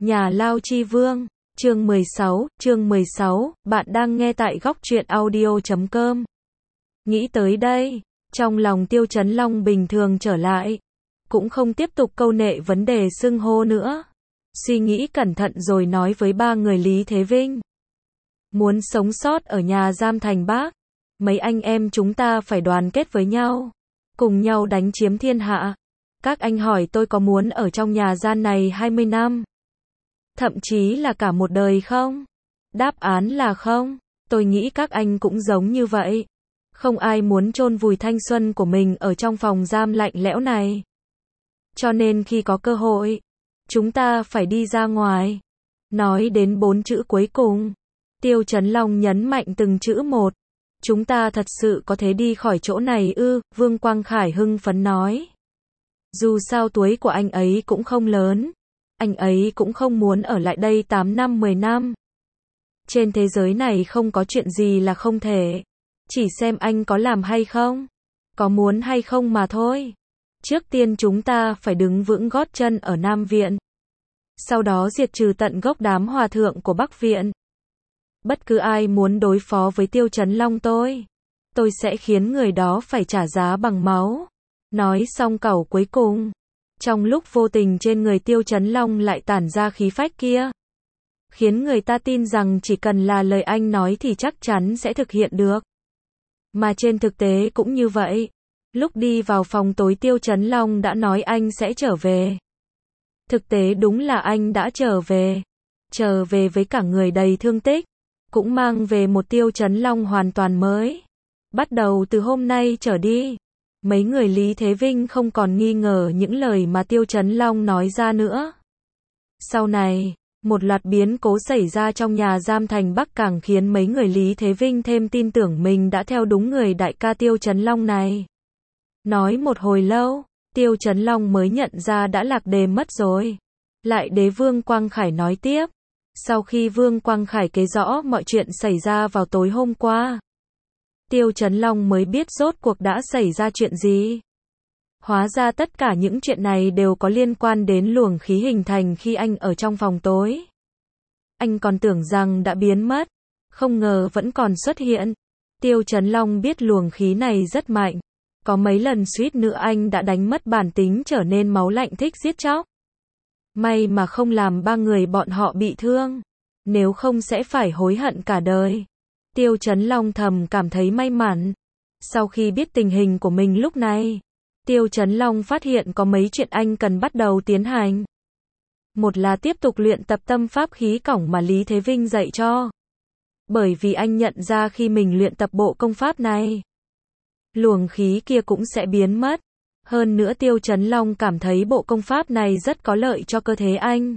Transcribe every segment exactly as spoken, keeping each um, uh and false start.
Nhà Lao Chi Vương, chương mười sáu, chương mười sáu, bạn đang nghe tại góc truyện audio chấm com. Nghĩ tới đây, trong lòng Tiêu Chấn Long bình thường trở lại, cũng không tiếp tục câu nệ vấn đề xưng hô nữa. Suy nghĩ cẩn thận rồi nói với ba người Lý Thế Vinh. Muốn sống sót ở nhà giam Thành Bắc, mấy anh em chúng ta phải đoàn kết với nhau, cùng nhau đánh chiếm thiên hạ. Các anh hỏi tôi có muốn ở trong nhà gian này hai mươi năm, thậm chí là cả một đời không? Đáp án là không. Tôi nghĩ các anh cũng giống như vậy. Không ai muốn chôn vùi thanh xuân của mình ở trong phòng giam lạnh lẽo này. Cho nên khi có cơ hội, chúng ta phải đi ra ngoài. Nói đến bốn chữ cuối cùng, Tiêu Chấn Long nhấn mạnh từng chữ một. Chúng ta thật sự có thể đi khỏi chỗ này ư? Vương Quang Khải hưng phấn nói. Dù sao tuổi của anh ấy cũng không lớn, anh ấy cũng không muốn ở lại đây tám năm mười năm. Trên thế giới này không có chuyện gì là không thể, chỉ xem anh có làm hay không, có muốn hay không mà thôi. Trước tiên chúng ta phải đứng vững gót chân ở Nam Viện, sau đó diệt trừ tận gốc đám hòa thượng của Bắc Viện. Bất cứ ai muốn đối phó với Tiêu Chấn Long tôi, tôi sẽ khiến người đó phải trả giá bằng máu. Nói xong câu cuối cùng, trong lúc vô tình trên người Tiêu Chấn Long lại tản ra khí phách kia, khiến người ta tin rằng chỉ cần là lời anh nói thì chắc chắn sẽ thực hiện được. Mà trên thực tế cũng như vậy. Lúc đi vào phòng tối Tiêu Chấn Long đã nói anh sẽ trở về. Thực tế đúng là anh đã trở về. Trở về với cả người đầy thương tích, cũng mang về một Tiêu Chấn Long hoàn toàn mới. Bắt đầu từ hôm nay trở đi, mấy người Lý Thế Vinh không còn nghi ngờ những lời mà Tiêu Chấn Long nói ra nữa. Sau này, một loạt biến cố xảy ra trong nhà giam Thành Bắc càng khiến mấy người Lý Thế Vinh thêm tin tưởng mình đã theo đúng người đại ca Tiêu Chấn Long này. Nói một hồi lâu, Tiêu Chấn Long mới nhận ra đã lạc đề mất rồi. Lại đế Vương Quang Khải nói tiếp. Sau khi Vương Quang Khải kể rõ mọi chuyện xảy ra vào tối hôm qua, Tiêu Chấn Long mới biết rốt cuộc đã xảy ra chuyện gì. Hóa ra tất cả những chuyện này đều có liên quan đến luồng khí hình thành khi anh ở trong phòng tối. Anh còn tưởng rằng đã biến mất, không ngờ vẫn còn xuất hiện. Tiêu Chấn Long biết luồng khí này rất mạnh. Có mấy lần suýt nữa anh đã đánh mất bản tính trở nên máu lạnh thích giết chóc. May mà không làm ba người bọn họ bị thương, nếu không sẽ phải hối hận cả đời. Tiêu Chấn Long thầm cảm thấy may mắn. Sau khi biết tình hình của mình lúc này, Tiêu Chấn Long phát hiện có mấy chuyện anh cần bắt đầu tiến hành. Một là tiếp tục luyện tập tâm pháp khí cổng mà Lý Thế Vinh dạy cho. Bởi vì anh nhận ra khi mình luyện tập bộ công pháp này, luồng khí kia cũng sẽ biến mất. Hơn nữa Tiêu Chấn Long cảm thấy bộ công pháp này rất có lợi cho cơ thể anh.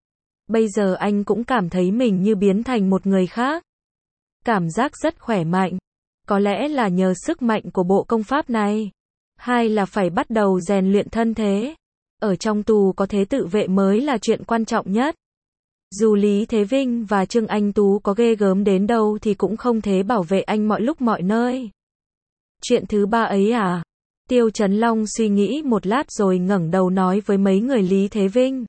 Bây giờ anh cũng cảm thấy mình như biến thành một người khác. Cảm giác rất khỏe mạnh. Có lẽ là nhờ sức mạnh của bộ công pháp này. Hai là phải bắt đầu rèn luyện thân thế. Ở trong tù có thế tự vệ mới là chuyện quan trọng nhất. Dù Lý Thế Vinh và Trương Anh Tú có ghê gớm đến đâu thì cũng không thể bảo vệ anh mọi lúc mọi nơi. Chuyện thứ ba ấy à? Tiêu Chấn Long suy nghĩ một lát rồi ngẩng đầu nói với mấy người Lý Thế Vinh.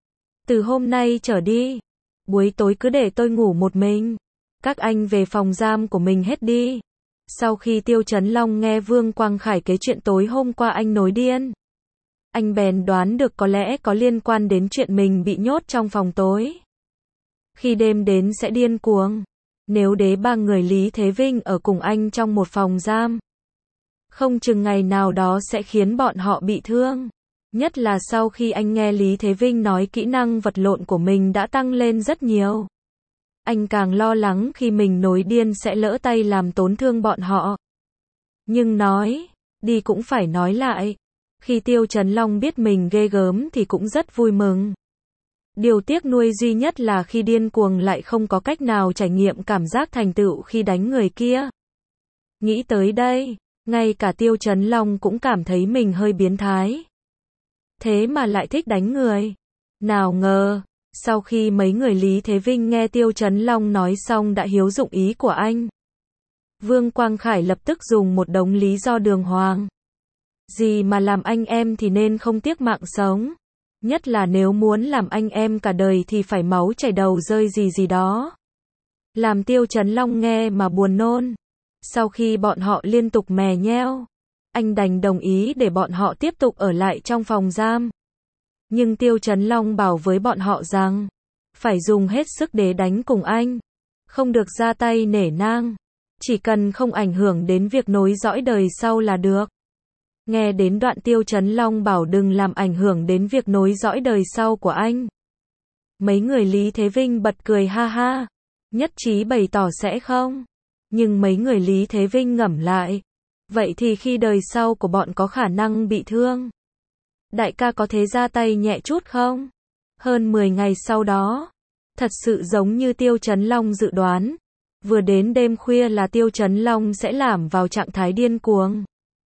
Từ hôm nay trở đi, buổi tối cứ để tôi ngủ một mình. Các anh về phòng giam của mình hết đi. Sau khi Tiêu Chấn Long nghe Vương Quang Khải kể chuyện tối hôm qua anh nổi điên, anh bèn đoán được có lẽ có liên quan đến chuyện mình bị nhốt trong phòng tối. Khi đêm đến sẽ điên cuồng. Nếu đế ba người Lý Thế Vinh ở cùng anh trong một phòng giam, không chừng ngày nào đó sẽ khiến bọn họ bị thương. Nhất là sau khi anh nghe Lý Thế Vinh nói kỹ năng vật lộn của mình đã tăng lên rất nhiều. Anh càng lo lắng khi mình nổi điên sẽ lỡ tay làm tổn thương bọn họ. Nhưng nói, đi cũng phải nói lại. Khi Tiêu Chấn Long biết mình ghê gớm thì cũng rất vui mừng. Điều tiếc nuối duy nhất là khi điên cuồng lại không có cách nào trải nghiệm cảm giác thành tựu khi đánh người kia. Nghĩ tới đây, ngay cả Tiêu Chấn Long cũng cảm thấy mình hơi biến thái. Thế mà lại thích đánh người. Nào ngờ, sau khi mấy người Lý Thế Vinh nghe Tiêu Chấn Long nói xong đã hiểu dụng ý của anh. Vương Quang Khải lập tức dùng một đống lý do đường hoàng. Gì mà làm anh em thì nên không tiếc mạng sống. Nhất là nếu muốn làm anh em cả đời thì phải máu chảy đầu rơi gì gì đó. Làm Tiêu Chấn Long nghe mà buồn nôn. Sau khi bọn họ liên tục mè nheo, anh đành đồng ý để bọn họ tiếp tục ở lại trong phòng giam. Nhưng Tiêu Chấn Long bảo với bọn họ rằng, phải dùng hết sức để đánh cùng anh. Không được ra tay nể nang. Chỉ cần không ảnh hưởng đến việc nối dõi đời sau là được. Nghe đến đoạn Tiêu Chấn Long bảo đừng làm ảnh hưởng đến việc nối dõi đời sau của anh. Mấy người Lý Thế Vinh bật cười ha ha. Nhất trí bày tỏ sẽ không. Nhưng mấy người Lý Thế Vinh ngẫm lại. Vậy thì khi đời sau của bọn có khả năng bị thương, đại ca có thế ra tay nhẹ chút không? Hơn mười ngày sau đó, thật sự giống như Tiêu Chấn Long dự đoán. Vừa đến đêm khuya là Tiêu Chấn Long sẽ làm vào trạng thái điên cuồng,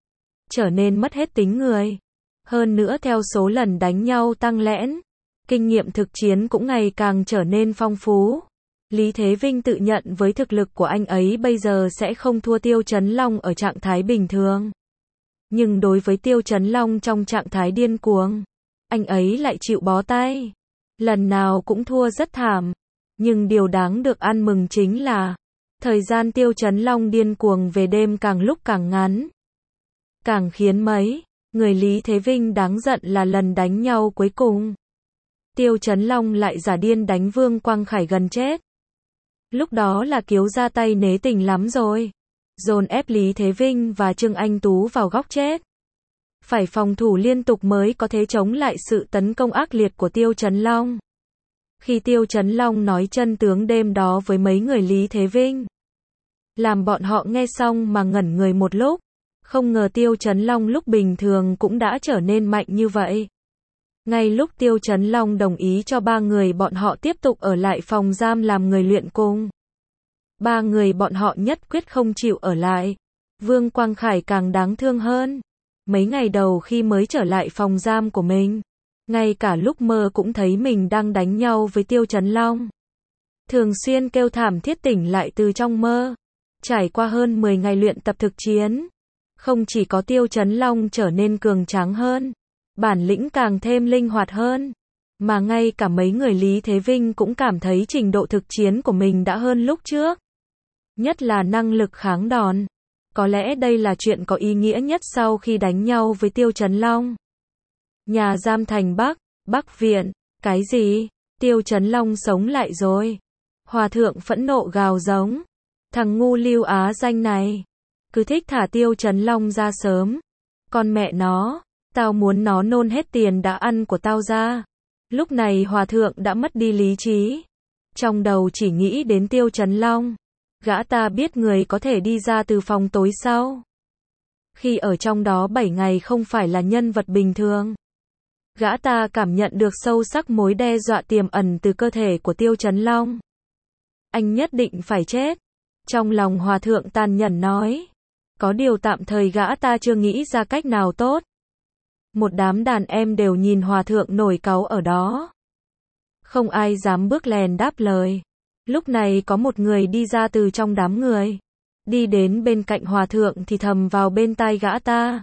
trở nên mất hết tính người. Hơn nữa theo số lần đánh nhau tăng lẽn, kinh nghiệm thực chiến cũng ngày càng trở nên phong phú. Lý Thế Vinh tự nhận với thực lực của anh ấy bây giờ sẽ không thua Tiêu Chấn Long ở trạng thái bình thường. Nhưng đối với Tiêu Chấn Long trong trạng thái điên cuồng, anh ấy lại chịu bó tay. Lần nào cũng thua rất thảm. Nhưng điều đáng được ăn mừng chính là, thời gian Tiêu Chấn Long điên cuồng về đêm càng lúc càng ngắn. Càng khiến mấy người Lý Thế Vinh đáng giận là lần đánh nhau cuối cùng, Tiêu Chấn Long lại giả điên đánh Vương Quang Khải gần chết. Lúc đó là Kiếu ra tay nế tình lắm rồi. Dồn ép Lý Thế Vinh và Trương Anh Tú vào góc chết. Phải phòng thủ liên tục mới có thể chống lại sự tấn công ác liệt của Tiêu Chấn Long. Khi Tiêu Chấn Long nói chân tướng đêm đó với mấy người Lý Thế Vinh, làm bọn họ nghe xong mà ngẩn người một lúc. Không ngờ Tiêu Chấn Long lúc bình thường cũng đã trở nên mạnh như vậy. Ngay lúc Tiêu Chấn Long đồng ý cho ba người bọn họ tiếp tục ở lại phòng giam làm người luyện cung, ba người bọn họ nhất quyết không chịu ở lại. Vương Quang Khải càng đáng thương hơn. Mấy ngày đầu khi mới trở lại phòng giam của mình, ngay cả lúc mơ cũng thấy mình đang đánh nhau với Tiêu Chấn Long. Thường xuyên kêu thảm thiết tỉnh lại từ trong mơ. Trải qua hơn mười ngày luyện tập thực chiến, không chỉ có Tiêu Chấn Long trở nên cường tráng hơn, bản lĩnh càng thêm linh hoạt hơn, mà ngay cả mấy người Lý Thế Vinh cũng cảm thấy trình độ thực chiến của mình đã hơn lúc trước. Nhất là năng lực kháng đòn. Có lẽ đây là chuyện có ý nghĩa nhất sau khi đánh nhau với Tiêu Chấn Long. Nhà giam thành Bắc, Bắc Viện. Cái gì? Tiêu Chấn Long sống lại rồi. Hòa thượng phẫn nộ gào giống. Thằng ngu Lưu Á Danh này, cứ thích thả Tiêu Chấn Long ra sớm. Con mẹ nó, tao muốn nó nôn hết tiền đã ăn của tao ra. Lúc này hòa thượng đã mất đi lý trí. Trong đầu chỉ nghĩ đến Tiêu Chấn Long. Gã ta biết người có thể đi ra từ phòng tối sau. Khi ở trong đó bảy ngày không phải là nhân vật bình thường. Gã ta cảm nhận được sâu sắc mối đe dọa tiềm ẩn từ cơ thể của Tiêu Chấn Long. Anh nhất định phải chết. Trong lòng hòa thượng tàn nhẫn nói. Có điều tạm thời gã ta chưa nghĩ ra cách nào tốt. Một đám đàn em đều nhìn hòa thượng nổi cáu ở đó. Không ai dám bước lèn đáp lời. Lúc này có một người đi ra từ trong đám người. Đi đến bên cạnh hòa thượng thì thầm vào bên tai gã ta.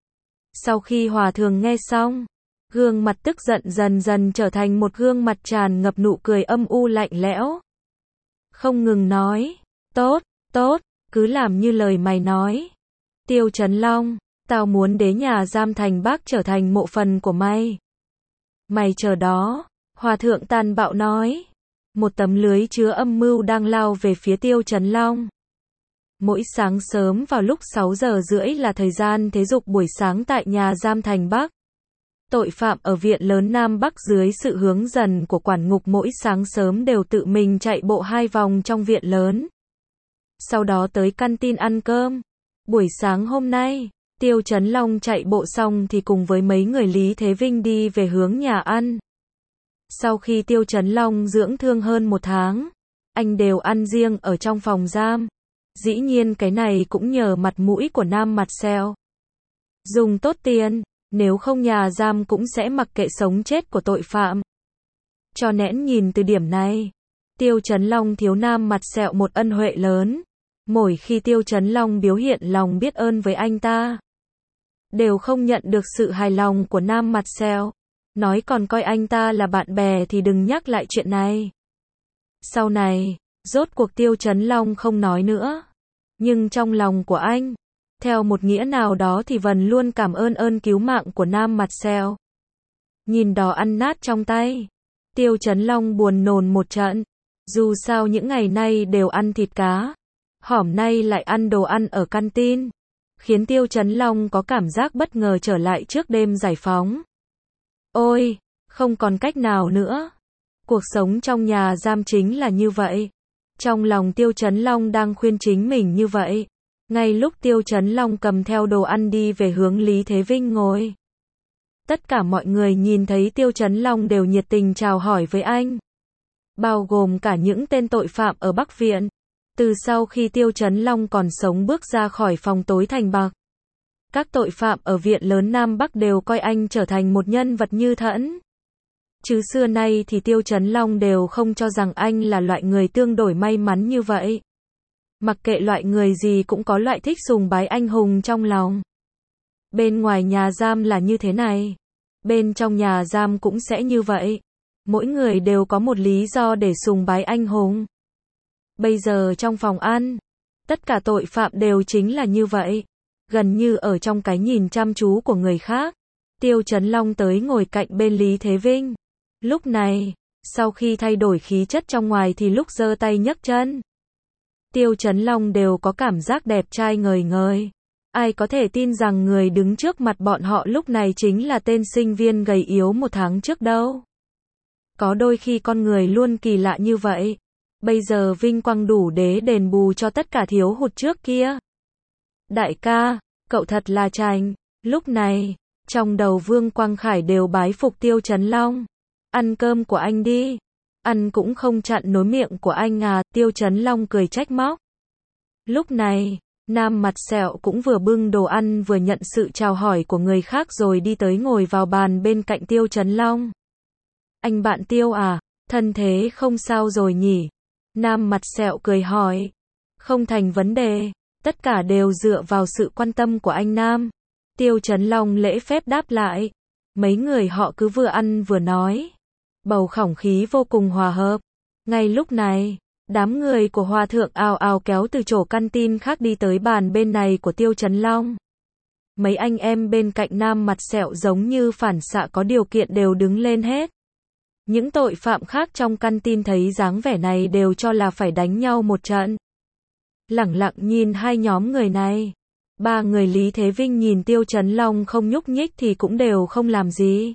Sau khi hòa thượng nghe xong, gương mặt tức giận dần dần trở thành một gương mặt tràn ngập nụ cười âm u lạnh lẽo. Không ngừng nói. Tốt, tốt, cứ làm như lời mày nói. Tiêu Chấn Long, tao muốn đến nhà giam thành Bắc trở thành mộ phần của mày. Mày chờ đó, hòa thượng tàn bạo nói. Một tấm lưới chứa âm mưu đang lao về phía Tiêu Chấn Long. Mỗi sáng sớm vào lúc sáu giờ rưỡi là thời gian thể dục buổi sáng tại nhà giam thành Bắc. Tội phạm ở viện lớn Nam Bắc dưới sự hướng dẫn của quản ngục mỗi sáng sớm đều tự mình chạy bộ hai vòng trong viện lớn. Sau đó tới canteen ăn cơm. Buổi sáng hôm nay, Tiêu Chấn Long chạy bộ xong thì cùng với mấy người Lý Thế Vinh đi về hướng nhà ăn. Sau khi Tiêu Chấn Long dưỡng thương hơn một tháng, anh đều ăn riêng ở trong phòng giam. Dĩ nhiên cái này cũng nhờ mặt mũi của Nam Marcel. Dùng tốt tiền, nếu không nhà giam cũng sẽ mặc kệ sống chết của tội phạm. Cho nên nhìn từ điểm này, Tiêu Chấn Long thiếu Nam Marcel một ân huệ lớn. Mỗi khi Tiêu Chấn Long biểu hiện lòng biết ơn với anh ta, đều không nhận được sự hài lòng của Nam Marcel. nói còn coi anh ta là bạn bè thì đừng nhắc lại chuyện này. Sau này, rốt cuộc Tiêu Chấn Long không nói nữa. Nhưng trong lòng của anh, theo một nghĩa nào đó thì vẫn luôn cảm ơn ơn cứu mạng của Nam Mặt Sẹo. Nhìn đò ăn nát trong tay, Tiêu Chấn Long buồn nôn một trận. Dù sao những ngày nay đều ăn thịt cá, hỏm nay lại ăn đồ ăn ở canteen, khiến Tiêu Chấn Long có cảm giác bất ngờ trở lại trước đêm giải phóng. Ôi, không còn cách nào nữa. Cuộc sống trong nhà giam chính là như vậy. Trong lòng Tiêu Chấn Long đang khuyên chính mình như vậy. Ngay lúc Tiêu Chấn Long cầm theo đồ ăn đi về hướng Lý Thế Vinh ngồi. Tất cả mọi người nhìn thấy Tiêu Chấn Long đều nhiệt tình chào hỏi với anh. Bao gồm cả những tên tội phạm ở Bắc Viện. Từ sau khi Tiêu Chấn Long còn sống bước ra khỏi phòng tối thành Bạc, các tội phạm ở Viện lớn Nam Bắc đều coi anh trở thành một nhân vật như thẫn. Chứ xưa nay thì Tiêu Chấn Long đều không cho rằng anh là loại người tương đối may mắn như vậy. Mặc kệ loại người gì cũng có loại thích sùng bái anh hùng trong lòng. Bên ngoài nhà giam là như thế này. Bên trong nhà giam cũng sẽ như vậy. Mỗi người đều có một lý do để sùng bái anh hùng. Bây giờ trong phòng ăn, tất cả tội phạm đều chính là như vậy. Gần như ở trong cái nhìn chăm chú của người khác. Tiêu Chấn Long tới ngồi cạnh bên Lý Thế Vinh. Lúc này, sau khi thay đổi khí chất trong ngoài thì lúc giơ tay nhấc chân, Tiêu Chấn Long đều có cảm giác đẹp trai ngời ngời. Ai có thể tin rằng người đứng trước mặt bọn họ lúc này chính là tên sinh viên gầy yếu một tháng trước đâu. Có đôi khi con người luôn kỳ lạ như vậy. Bây giờ vinh quang đủ để đền bù cho tất cả thiếu hụt trước kia. Đại ca, cậu thật là chảnh. Lúc này, trong đầu Vương Quang Khải đều bái phục Tiêu Chấn Long. Ăn cơm của anh đi. Ăn cũng không chặn nối miệng của anh à, Tiêu Chấn Long cười trách móc. Lúc này, Nam Mặt Sẹo cũng vừa bưng đồ ăn vừa nhận sự chào hỏi của người khác rồi đi tới ngồi vào bàn bên cạnh Tiêu Chấn Long. Anh bạn Tiêu à, thân thế không sao rồi nhỉ? Nam Mặt Sẹo cười hỏi. Không thành vấn đề, tất cả đều dựa vào sự quan tâm của anh Nam. Tiêu Chấn Long lễ phép đáp lại. Mấy người họ cứ vừa ăn vừa nói. Bầu không khí vô cùng hòa hợp. Ngay lúc này, đám người của Hòa Thượng ào ào kéo từ chỗ canteen khác đi tới bàn bên này của Tiêu Chấn Long. Mấy anh em bên cạnh Nam Mặt Sẹo giống như phản xạ có điều kiện đều đứng lên hết. Những tội phạm khác trong canteen thấy dáng vẻ này đều cho là phải đánh nhau một trận. Lẳng lặng nhìn hai nhóm người này. Ba người Lý Thế Vinh nhìn Tiêu Chấn Long không nhúc nhích thì cũng đều không làm gì.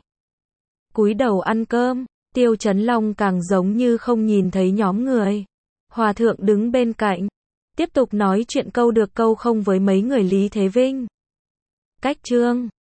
Cúi đầu ăn cơm, Tiêu Chấn Long càng giống như không nhìn thấy nhóm người. Hòa Thượng đứng bên cạnh, tiếp tục nói chuyện câu được câu không với mấy người Lý Thế Vinh. Cách chương